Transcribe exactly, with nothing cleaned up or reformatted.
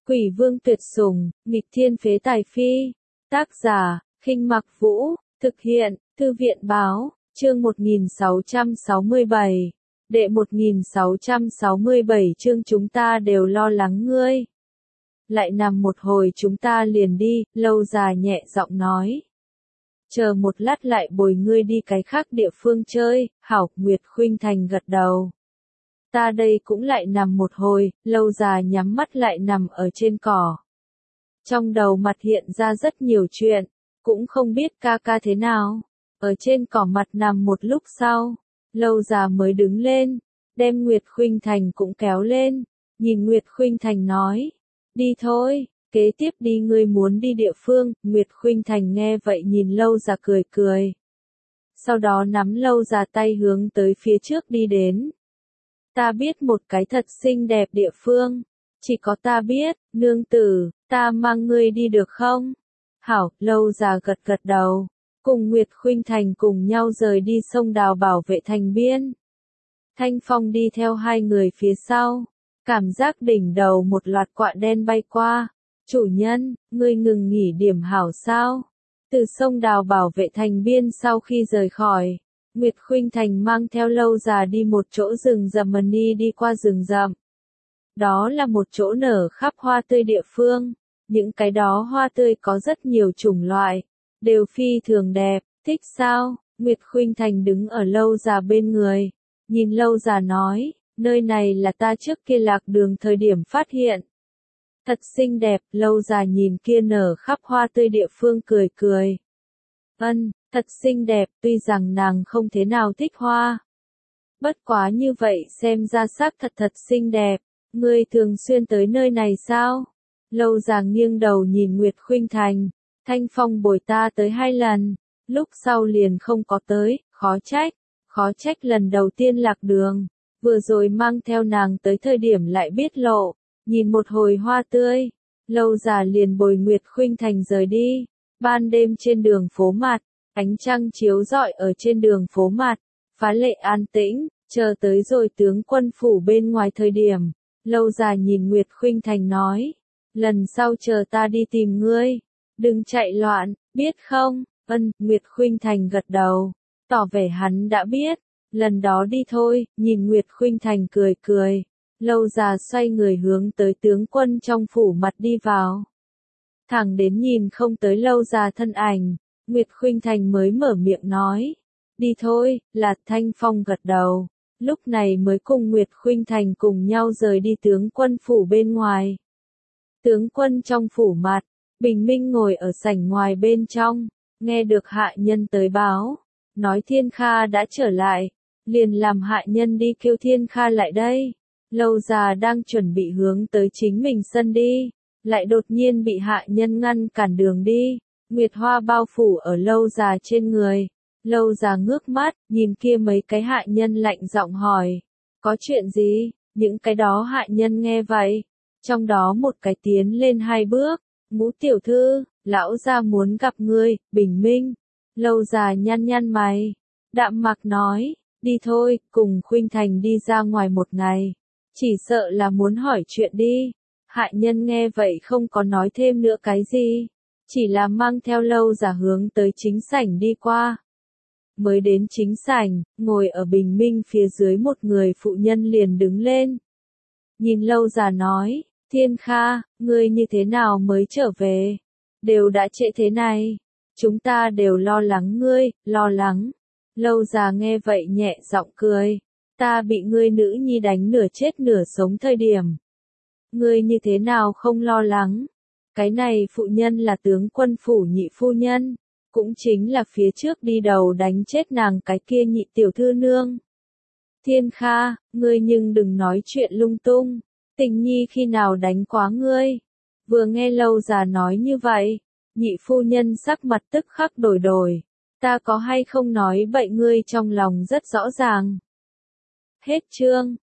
Quỷ vương tuyệt sủng, nghịch thiên phế tài phi. Tác giả, Khinh Mặc Vũ, thực hiện, Thư viện báo, chương một nghìn sáu trăm sáu mươi bảy. Đệ một nghìn sáu trăm sáu mươi bảy chương chúng ta đều lo lắng ngươi. Lại nằm một hồi chúng ta liền đi, Lâu Già nhẹ giọng nói. Chờ một lát lại bồi ngươi đi cái khác địa phương chơi, hảo, Nguyệt Khuynh Thành gật đầu. Ta đây cũng lại nằm một hồi, Lâu Già nhắm mắt lại nằm ở trên cỏ. Trong đầu mặt hiện ra rất nhiều chuyện, cũng không biết ca ca thế nào. Ở trên cỏ mặt nằm một lúc sau, Lâu Già mới đứng lên, đem Nguyệt Khuynh Thành cũng kéo lên, nhìn Nguyệt Khuynh Thành nói, đi thôi, kế tiếp đi ngươi muốn đi địa phương. Nguyệt Khuynh Thành nghe vậy nhìn Lâu Già cười cười. Sau đó nắm Lâu Già tay hướng tới phía trước đi đến. Ta biết một cái thật xinh đẹp địa phương, chỉ có ta biết, nương tử, ta mang ngươi đi được không? Hảo, Lâu Già gật gật đầu, cùng Nguyệt Khuynh Thành cùng nhau rời đi sông Đào bảo vệ thành biên. Thanh Phong đi theo hai người phía sau, cảm giác đỉnh đầu một loạt quạ đen bay qua. Chủ nhân, ngươi ngừng nghỉ điểm hảo sao? Từ sông Đào bảo vệ thành biên sau khi rời khỏi, Nguyệt Khuynh Thành mang theo Lâu Già đi một chỗ rừng rậm mani đi qua rừng rậm. Đó là một chỗ nở khắp hoa tươi địa phương, những cái đó hoa tươi có rất nhiều chủng loại, đều phi thường đẹp, thích sao? Nguyệt Khuynh Thành đứng ở Lâu Già bên người, nhìn Lâu Già nói, nơi này là ta trước kia lạc đường thời điểm phát hiện. Thật xinh đẹp, Lâu Già nhìn kia nở khắp hoa tươi địa phương cười cười. Ân, thật xinh đẹp, tuy rằng nàng không thế nào thích hoa. Bất quá như vậy xem ra xác thật thật xinh đẹp, ngươi thường xuyên tới nơi này sao? Lâu Già nghiêng đầu nhìn Nguyệt Khuynh Thành, Thanh Phong bồi ta tới hai lần, lúc sau liền không có tới, khó trách, khó trách lần đầu tiên lạc đường, vừa rồi mang theo nàng tới thời điểm lại biết lộ, nhìn một hồi hoa tươi, Lâu Già liền bồi Nguyệt Khuynh Thành rời đi. Ban đêm trên đường phố mặt, ánh trăng chiếu rọi ở trên đường phố mặt, phá lệ an tĩnh, chờ tới rồi tướng quân phủ bên ngoài thời điểm, Lâu Già nhìn Nguyệt Khuynh Thành nói, lần sau chờ ta đi tìm ngươi, đừng chạy loạn, biết không? Ân, Nguyệt Khuynh Thành gật đầu, tỏ vẻ hắn đã biết, lần đó đi thôi, nhìn Nguyệt Khuynh Thành cười cười, Lâu Già xoay người hướng tới tướng quân trong phủ mặt đi vào. Thẳng đến nhìn không tới Lâu Già thân ảnh, Nguyệt Khuynh Thành mới mở miệng nói, đi thôi, là Thanh Phong gật đầu, lúc này mới cùng Nguyệt Khuynh Thành cùng nhau rời đi tướng quân phủ bên ngoài. Tướng quân trong phủ mặt, bình minh ngồi ở sảnh ngoài bên trong, nghe được hạ nhân tới báo, nói Thiên Kha đã trở lại, liền làm hạ nhân đi kêu Thiên Kha lại đây. Lâu Già đang chuẩn bị hướng tới chính mình sân đi, lại đột nhiên bị hạ nhân ngăn cản đường đi, nguyệt hoa bao phủ ở Lâu Già trên người. Lâu Già ngước mắt, nhìn kia mấy cái hạ nhân lạnh giọng hỏi, có chuyện gì? Những cái đó hạ nhân nghe vậy, trong đó một cái tiến lên hai bước, Ngũ tiểu thư, lão gia muốn gặp ngươi, bình minh. Lâu Già nhăn nhăn mày, đạm mạc nói, đi thôi, cùng Khuynh Thành đi ra ngoài một ngày, chỉ sợ là muốn hỏi chuyện đi. Hạ nhân nghe vậy không có nói thêm nữa cái gì, chỉ là mang theo Lâu Già hướng tới chính sảnh đi qua. Mới đến chính sảnh, ngồi ở bình minh phía dưới một người phụ nhân liền đứng lên. Nhìn Lâu Già nói, Thiên Kha, ngươi như thế nào mới trở về? Đều đã trễ thế này, chúng ta đều lo lắng ngươi, lo lắng. Lâu Già nghe vậy nhẹ giọng cười, ta bị ngươi nữ nhi đánh nửa chết nửa sống thời điểm. Ngươi như thế nào không lo lắng? Cái này phụ nhân là tướng quân phủ nhị phu nhân, cũng chính là phía trước đi đầu đánh chết nàng cái kia nhị tiểu thư nương. Thiên Kha, ngươi nhưng đừng nói chuyện lung tung, Tình nhi khi nào đánh quá ngươi? Vừa nghe Lâu Già nói như vậy, nhị phu nhân sắc mặt tức khắc đổi đổi, ta có hay không nói bậy ngươi trong lòng rất rõ ràng. Hết chương.